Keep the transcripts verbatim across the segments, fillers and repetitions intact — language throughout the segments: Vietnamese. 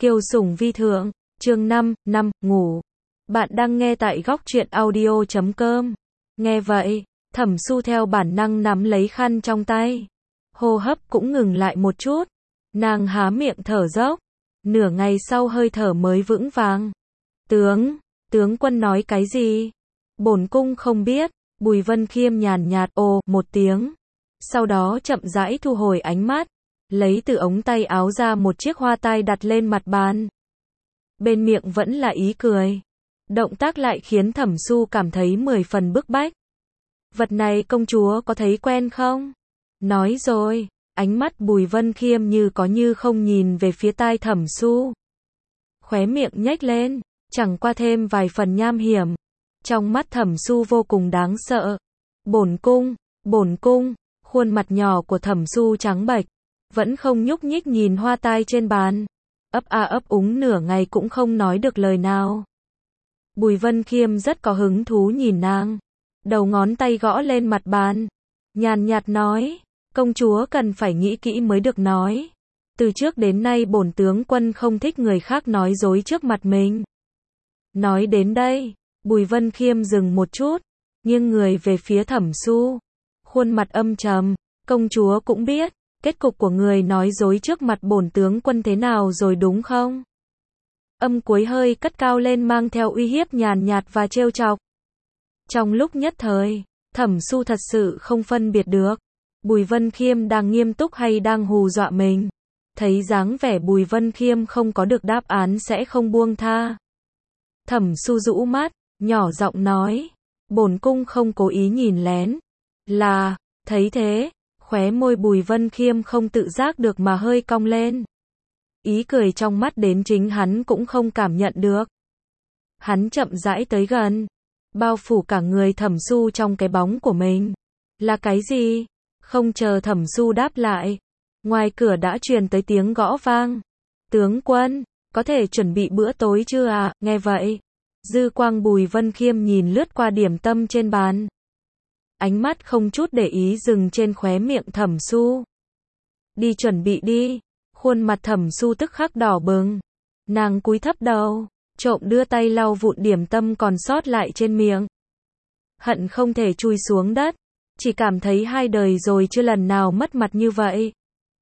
Kiều Sủng Vi Thượng, chương năm, năm, ngủ. Bạn đang nghe tại góc truyện audio chấm com. Nghe vậy, Thẩm Su theo bản năng nắm lấy khăn trong tay. Hô hấp cũng ngừng lại một chút. Nàng há miệng thở dốc. Nửa ngày sau hơi thở mới vững vàng. Tướng, tướng quân nói cái gì? Bổn cung không biết. Bùi Vân Khiêm nhàn nhạt ồ một tiếng. Sau đó chậm rãi thu hồi ánh mắt. Lấy từ ống tay áo ra một chiếc hoa tai đặt lên mặt bàn. Bên miệng vẫn là ý cười. Động tác lại khiến Thẩm Su cảm thấy mười phần bức bách. Vật này công chúa có thấy quen không? Nói rồi, ánh mắt Bùi Vân Khiêm như có như không nhìn về phía tai Thẩm Su. Khóe miệng nhếch lên, chẳng qua thêm vài phần nham hiểm. Trong mắt Thẩm Su vô cùng đáng sợ. Bổn cung, bổn cung, khuôn mặt nhỏ của Thẩm Su trắng bệch, vẫn không nhúc nhích nhìn hoa tai trên bàn. Ấp a ấp úng nửa ngày cũng không nói được lời nào. Bùi Vân Khiêm rất có hứng thú nhìn nàng. Đầu ngón tay gõ lên mặt bàn. Nhàn nhạt nói, công chúa cần phải nghĩ kỹ mới được nói. Từ trước đến nay bổn tướng quân không thích người khác nói dối trước mặt mình. Nói đến đây, Bùi Vân Khiêm dừng một chút, nghiêng người về phía Thẩm Su. Khuôn mặt âm trầm, công chúa cũng biết, kết cục của người nói dối trước mặt bổn tướng quân thế nào rồi đúng không? Âm cuối hơi cất cao lên mang theo uy hiếp nhàn nhạt và trêu chọc. Trong lúc nhất thời, Thẩm Su thật sự không phân biệt được. Bùi Vân Khiêm đang nghiêm túc hay đang hù dọa mình. Thấy dáng vẻ Bùi Vân Khiêm không có được đáp án sẽ không buông tha. Thẩm Su rũ mắt, nhỏ giọng nói, bổn cung không cố ý nhìn lén. Là, thấy thế, khóe môi Bùi Vân Khiêm không tự giác được mà hơi cong lên. Ý cười trong mắt đến chính hắn cũng không cảm nhận được. Hắn chậm rãi tới gần, bao phủ cả người Thẩm Su trong cái bóng của mình. Là cái gì? Không chờ Thẩm Su đáp lại, ngoài cửa đã truyền tới tiếng gõ vang. Tướng quân, có thể chuẩn bị bữa tối chưa ạ? Nghe vậy, dư quang Bùi Vân Khiêm nhìn lướt qua điểm tâm trên bàn. Ánh mắt không chút để ý dừng trên khóe miệng Thẩm Su. Đi chuẩn bị đi. Khuôn mặt Thẩm Su tức khắc đỏ bừng. Nàng cúi thấp đầu, trộm đưa tay lau vụn điểm tâm còn sót lại trên miệng. Hận không thể chui xuống đất. Chỉ cảm thấy hai đời rồi chưa lần nào mất mặt như vậy.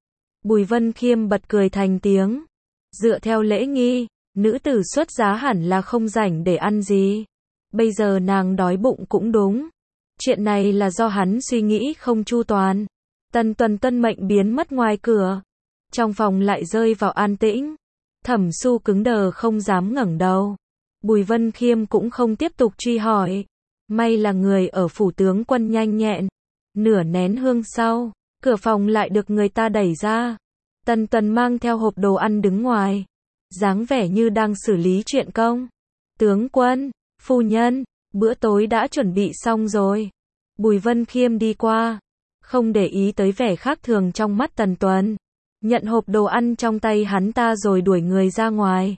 Bùi Vân Khiêm bật cười thành tiếng. Dựa theo lễ nghi, nữ tử xuất giá hẳn là không rảnh để ăn gì. Bây giờ nàng đói bụng cũng đúng. Chuyện này là do hắn suy nghĩ không chu toàn. Tần Tuần tuân mệnh biến mất ngoài cửa. Trong phòng lại rơi vào an tĩnh. Thẩm Su cứng đờ không dám ngẩng đầu. Bùi Vân Khiêm cũng không tiếp tục truy hỏi. May là người ở phủ tướng quân nhanh nhẹn. Nửa nén hương sau, cửa phòng lại được người ta đẩy ra. Tần Tuần mang theo hộp đồ ăn đứng ngoài. Dáng vẻ như đang xử lý chuyện công. Tướng quân, phu nhân, bữa tối đã chuẩn bị xong rồi. Bùi Vân Khiêm đi qua, không để ý tới vẻ khác thường trong mắt Tần Tuần. Nhận hộp đồ ăn trong tay hắn ta rồi đuổi người ra ngoài.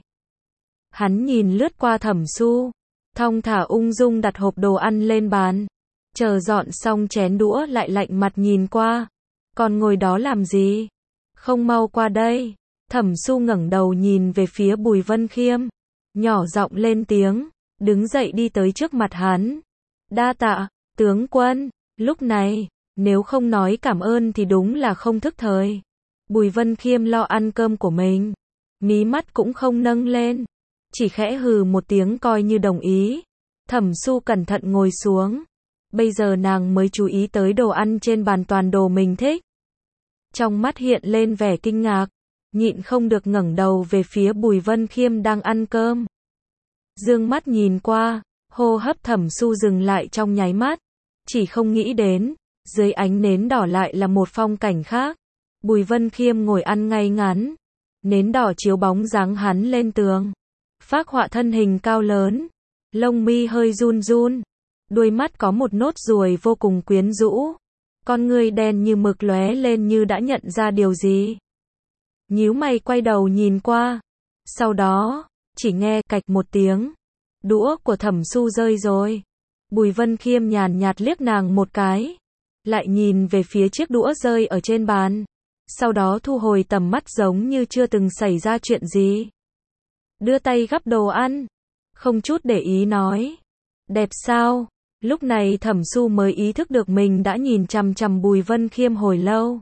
Hắn nhìn lướt qua Thẩm Su, thong thả ung dung đặt hộp đồ ăn lên bàn. Chờ dọn xong chén đũa lại lạnh mặt nhìn qua. Còn ngồi đó làm gì? Không mau qua đây. Thẩm Su ngẩng đầu nhìn về phía Bùi Vân Khiêm. Nhỏ giọng lên tiếng, đứng dậy đi tới trước mặt hắn. Đa tạ, tướng quân. Lúc này, nếu không nói cảm ơn thì đúng là không thức thời. Bùi Vân Khiêm lo ăn cơm của mình. Mí mắt cũng không nâng lên. Chỉ khẽ hừ một tiếng coi như đồng ý. Thẩm Su cẩn thận ngồi xuống. Bây giờ nàng mới chú ý tới đồ ăn trên bàn toàn đồ mình thích. Trong mắt hiện lên vẻ kinh ngạc. Nhịn không được ngẩng đầu về phía Bùi Vân Khiêm đang ăn cơm. Dương mắt nhìn qua, hô hấp Thẩm Su dừng lại trong nháy mắt. Chỉ không nghĩ đến, dưới ánh nến đỏ lại là một phong cảnh khác. Bùi Vân Khiêm ngồi ăn ngay ngắn. Nến đỏ chiếu bóng dáng hắn lên tường. Phác họa thân hình cao lớn. Lông mi hơi run run. Đuôi mắt có một nốt ruồi vô cùng quyến rũ. Con người đen như mực lóe lên như đã nhận ra điều gì. Nhíu mày quay đầu nhìn qua. Sau đó, chỉ nghe cạch một tiếng. Đũa của Thẩm Su rơi rồi. Bùi Vân Khiêm nhàn nhạt liếc nàng một cái. Lại nhìn về phía chiếc đũa rơi ở trên bàn. Sau đó thu hồi tầm mắt giống như chưa từng xảy ra chuyện gì. đưa tay gắp đồ ăn, không chút để ý nói. Đẹp sao? Lúc này Thẩm Su mới ý thức được mình đã nhìn chằm chằm Bùi Vân Khiêm hồi lâu.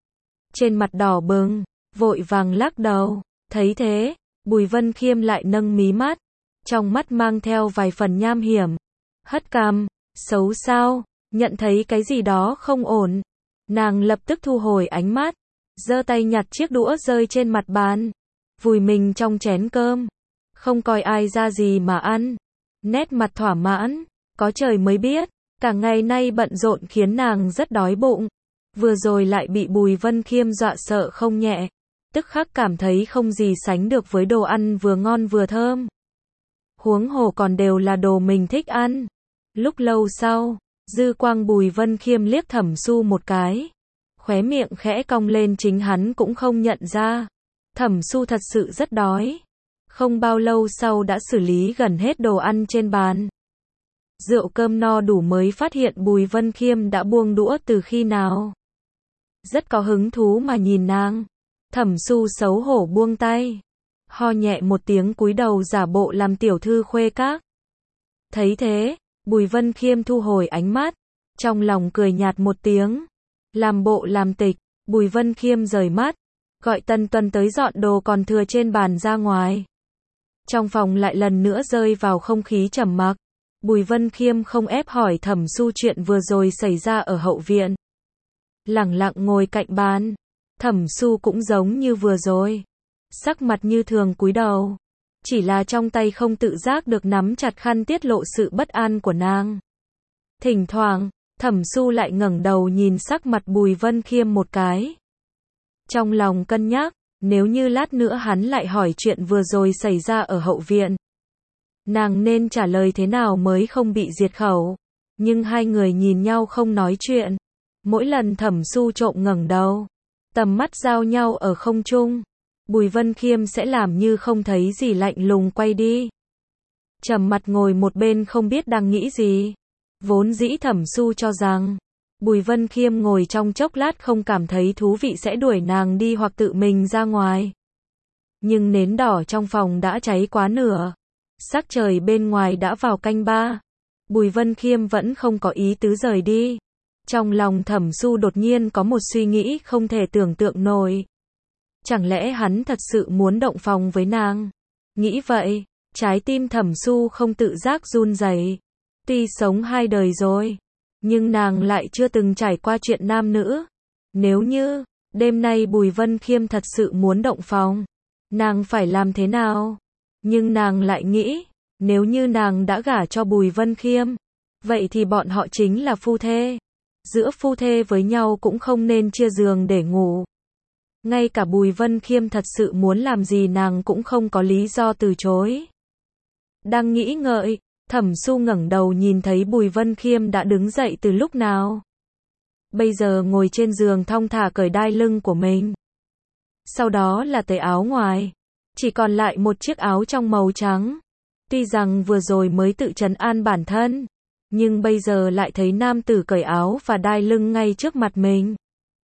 Trên mặt đỏ bừng, vội vàng lắc đầu, thấy thế, Bùi Vân Khiêm lại nâng mí mắt, trong mắt mang theo vài phần nham hiểm, hất cằm, xấu sao, nhận thấy cái gì đó không ổn. Nàng lập tức thu hồi ánh mắt, giơ tay nhặt chiếc đũa rơi trên mặt bàn, vùi mình trong chén cơm, không coi ai ra gì mà ăn, nét mặt thỏa mãn, có trời mới biết, cả ngày nay bận rộn khiến nàng rất đói bụng, vừa rồi lại bị Bùi Vân Khiêm dọa sợ không nhẹ, tức khắc cảm thấy không gì sánh được với đồ ăn vừa ngon vừa thơm. Huống hồ còn đều là đồ mình thích ăn. Lúc lâu sau, dư quang Bùi Vân Khiêm liếc Thẩm Su một cái, khóe miệng khẽ cong lên, chính hắn cũng không nhận ra. Thẩm Su thật sự rất đói. Không bao lâu sau đã xử lý gần hết đồ ăn trên bàn. Rượu cơm no đủ mới phát hiện Bùi Vân Khiêm đã buông đũa từ khi nào. Rất có hứng thú mà nhìn nàng. Thẩm Su xấu hổ buông tay, ho nhẹ một tiếng cúi đầu giả bộ làm tiểu thư khuê các. Thấy thế, Bùi Vân Khiêm thu hồi ánh mắt, trong lòng cười nhạt một tiếng, làm bộ làm tịch. Bùi Vân Khiêm rời mắt, gọi Tân Tuần tới dọn đồ còn thừa trên bàn ra ngoài. Trong phòng lại lần nữa rơi vào không khí trầm mặc. Bùi Vân Khiêm không ép hỏi Thẩm Su chuyện vừa rồi xảy ra ở hậu viện, lẳng lặng ngồi cạnh bàn. Thẩm Su cũng giống như vừa rồi, sắc mặt như thường cúi đầu, chỉ là trong tay không tự giác được nắm chặt khăn tiết lộ sự bất an của nàng. Thỉnh thoảng, Thẩm Su lại ngẩng đầu nhìn sắc mặt Bùi Vân Khiêm một cái. Trong lòng cân nhắc, nếu như lát nữa hắn lại hỏi chuyện vừa rồi xảy ra ở hậu viện, nàng nên trả lời thế nào mới không bị diệt khẩu. Nhưng hai người nhìn nhau không nói chuyện. Mỗi lần Thẩm Su trộm ngẩng đầu, tầm mắt giao nhau ở không trung, Bùi Vân Khiêm sẽ làm như không thấy gì, lạnh lùng quay đi, trầm mặt ngồi một bên không biết đang nghĩ gì. Vốn dĩ Thẩm Su cho rằng Bùi Vân Khiêm ngồi trong chốc lát không cảm thấy thú vị sẽ đuổi nàng đi hoặc tự mình ra ngoài. Nhưng nến đỏ trong phòng đã cháy quá nửa, sắc trời bên ngoài đã vào canh ba. Bùi Vân Khiêm vẫn không có ý tứ rời đi. Trong lòng Thẩm Su đột nhiên có một suy nghĩ không thể tưởng tượng nổi. Chẳng lẽ hắn thật sự muốn động phòng với nàng? Nghĩ vậy, trái tim Thẩm Su không tự giác run rẩy. Tuy sống hai đời rồi, nhưng nàng lại chưa từng trải qua chuyện nam nữ. Nếu như đêm nay Bùi Vân Khiêm thật sự muốn động phòng, nàng phải làm thế nào? Nhưng nàng lại nghĩ, nếu như nàng đã gả cho Bùi Vân Khiêm, vậy thì bọn họ chính là phu thê. Giữa phu thê với nhau cũng không nên chia giường để ngủ. Ngay cả Bùi Vân Khiêm thật sự muốn làm gì nàng cũng không có lý do từ chối. Đang nghĩ ngợi, Thẩm Su ngẩng đầu nhìn thấy Bùi Vân Khiêm đã đứng dậy từ lúc nào. Bây giờ ngồi trên giường thong thả cởi đai lưng của mình. Sau đó là tẩy áo ngoài. Chỉ còn lại một chiếc áo trong màu trắng. Tuy rằng vừa rồi mới tự trấn an bản thân, nhưng bây giờ lại thấy nam tử cởi áo và đai lưng ngay trước mặt mình.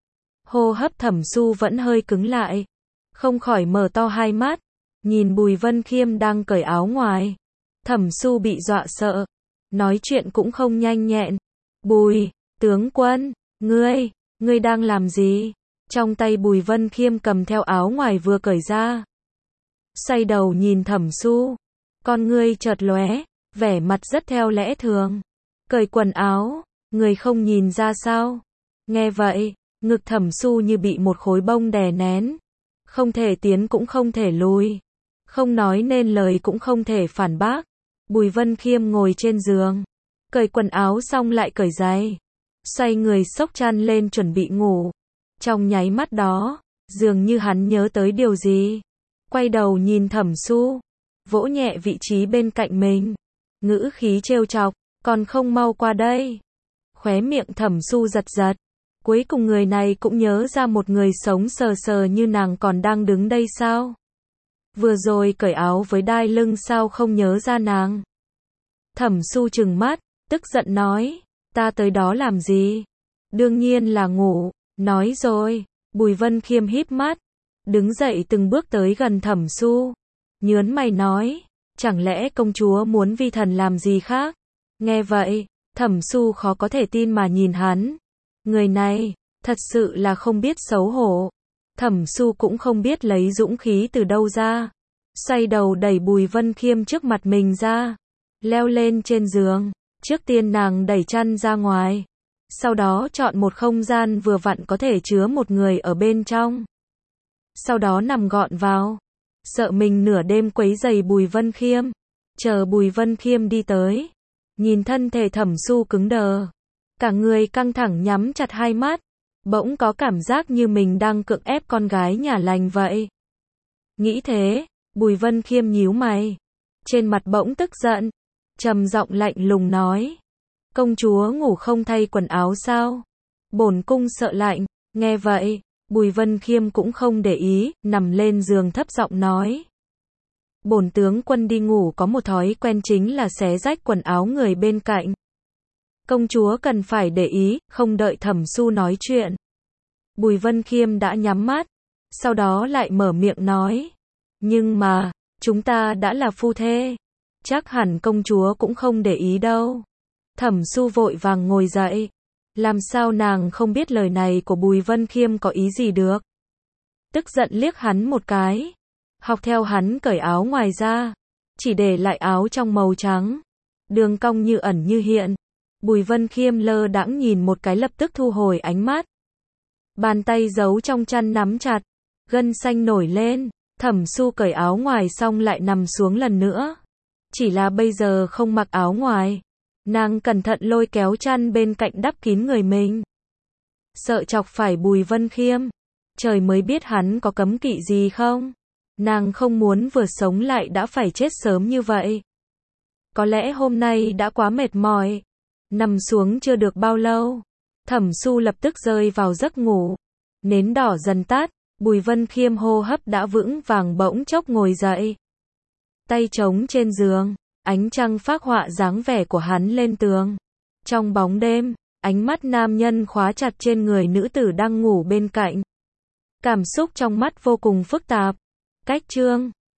Hô hấp Thẩm Su vẫn hơi cứng lại, không khỏi mở to hai mắt, nhìn Bùi Vân Khiêm đang cởi áo ngoài. Thẩm Su bị dọa sợ, nói chuyện cũng không nhanh nhẹn. Bùi, tướng quân, ngươi, ngươi đang làm gì? Trong tay Bùi Vân Khiêm cầm theo áo ngoài vừa cởi ra. Xoay đầu nhìn Thẩm Su, con ngươi chợt lóe, vẻ mặt rất theo lẽ thường. Cởi quần áo, người không nhìn ra sao? Nghe vậy, ngực Thẩm Su như bị một khối bông đè nén, không thể tiến cũng không thể lùi, không nói nên lời cũng không thể phản bác. Bùi Vân Khiêm ngồi trên giường, cởi quần áo xong lại cởi giày, xoay người xốc chăn lên chuẩn bị ngủ. Trong nháy mắt đó, dường như hắn nhớ tới điều gì, quay đầu nhìn Thẩm Su, vỗ nhẹ vị trí bên cạnh mình, ngữ khí trêu chọc, còn không mau qua đây. Khóe miệng Thẩm Su giật giật, cuối cùng người này cũng nhớ ra một người sống sờ sờ như nàng còn đang đứng đây sao? Vừa rồi cởi áo với đai lưng sao không nhớ ra nàng? Thẩm Su trừng mắt, tức giận nói, ta tới đó làm gì? Đương nhiên là ngủ, nói rồi. Bùi Vân Khiêm híp mắt, đứng dậy từng bước tới gần Thẩm Su, nhớn mày nói, chẳng lẽ công chúa muốn vi thần làm gì khác? Nghe vậy, Thẩm Su khó có thể tin mà nhìn hắn. Người này, thật sự là không biết xấu hổ. Thẩm Su cũng không biết lấy dũng khí từ đâu ra. Xoay đầu đẩy Bùi Vân Khiêm trước mặt mình ra. Leo lên trên giường. Trước tiên nàng đẩy chăn ra ngoài. Sau đó chọn một không gian vừa vặn có thể chứa một người ở bên trong. Sau đó nằm gọn vào. Sợ mình nửa đêm quấy rầy Bùi Vân Khiêm. Chờ Bùi Vân Khiêm đi tới. Nhìn thân thể Thẩm Su cứng đờ. Cả người căng thẳng nhắm chặt hai mắt. Bỗng có cảm giác như mình đang cưỡng ép con gái nhà lành vậy. Nghĩ thế, Bùi Vân Khiêm nhíu mày. Trên mặt bỗng tức giận. Trầm giọng lạnh lùng nói. Công chúa ngủ không thay quần áo sao? Bổn cung sợ lạnh. Nghe vậy, Bùi Vân Khiêm cũng không để ý, nằm lên giường thấp giọng nói. Bổn tướng quân đi ngủ có một thói quen chính là xé rách quần áo người bên cạnh. Công chúa cần phải để ý, không đợi Thẩm Su nói chuyện. Bùi Vân Khiêm đã nhắm mắt, sau đó lại mở miệng nói. Nhưng mà, chúng ta đã là phu thê. Chắc hẳn công chúa cũng không để ý đâu. Thẩm Su vội vàng ngồi dậy. Làm sao nàng không biết lời này của Bùi Vân Khiêm có ý gì được. Tức giận liếc hắn một cái. Học theo hắn cởi áo ngoài ra. Chỉ để lại áo trong màu trắng. Đường cong như ẩn như hiện. Bùi Vân Khiêm lơ đãng nhìn một cái lập tức thu hồi ánh mắt. Bàn tay giấu trong chăn nắm chặt. Gân xanh nổi lên. Thẩm Su cởi áo ngoài xong lại nằm xuống lần nữa. Chỉ là bây giờ không mặc áo ngoài. Nàng cẩn thận lôi kéo chăn bên cạnh đắp kín người mình. Sợ chọc phải Bùi Vân Khiêm. Trời mới biết hắn có cấm kỵ gì không. Nàng không muốn vừa sống lại đã phải chết sớm như vậy. Có lẽ hôm nay đã quá mệt mỏi. Nằm xuống chưa được bao lâu. Thẩm Su lập tức rơi vào giấc ngủ. Nến đỏ dần tắt. Bùi Vân Khiêm hô hấp đã vững vàng bỗng chốc ngồi dậy. Tay trống trên giường. Ánh trăng phác họa dáng vẻ của hắn lên tường. Trong bóng đêm, ánh mắt nam nhân khóa chặt trên người nữ tử đang ngủ bên cạnh. Cảm xúc trong mắt vô cùng phức tạp. Cách chương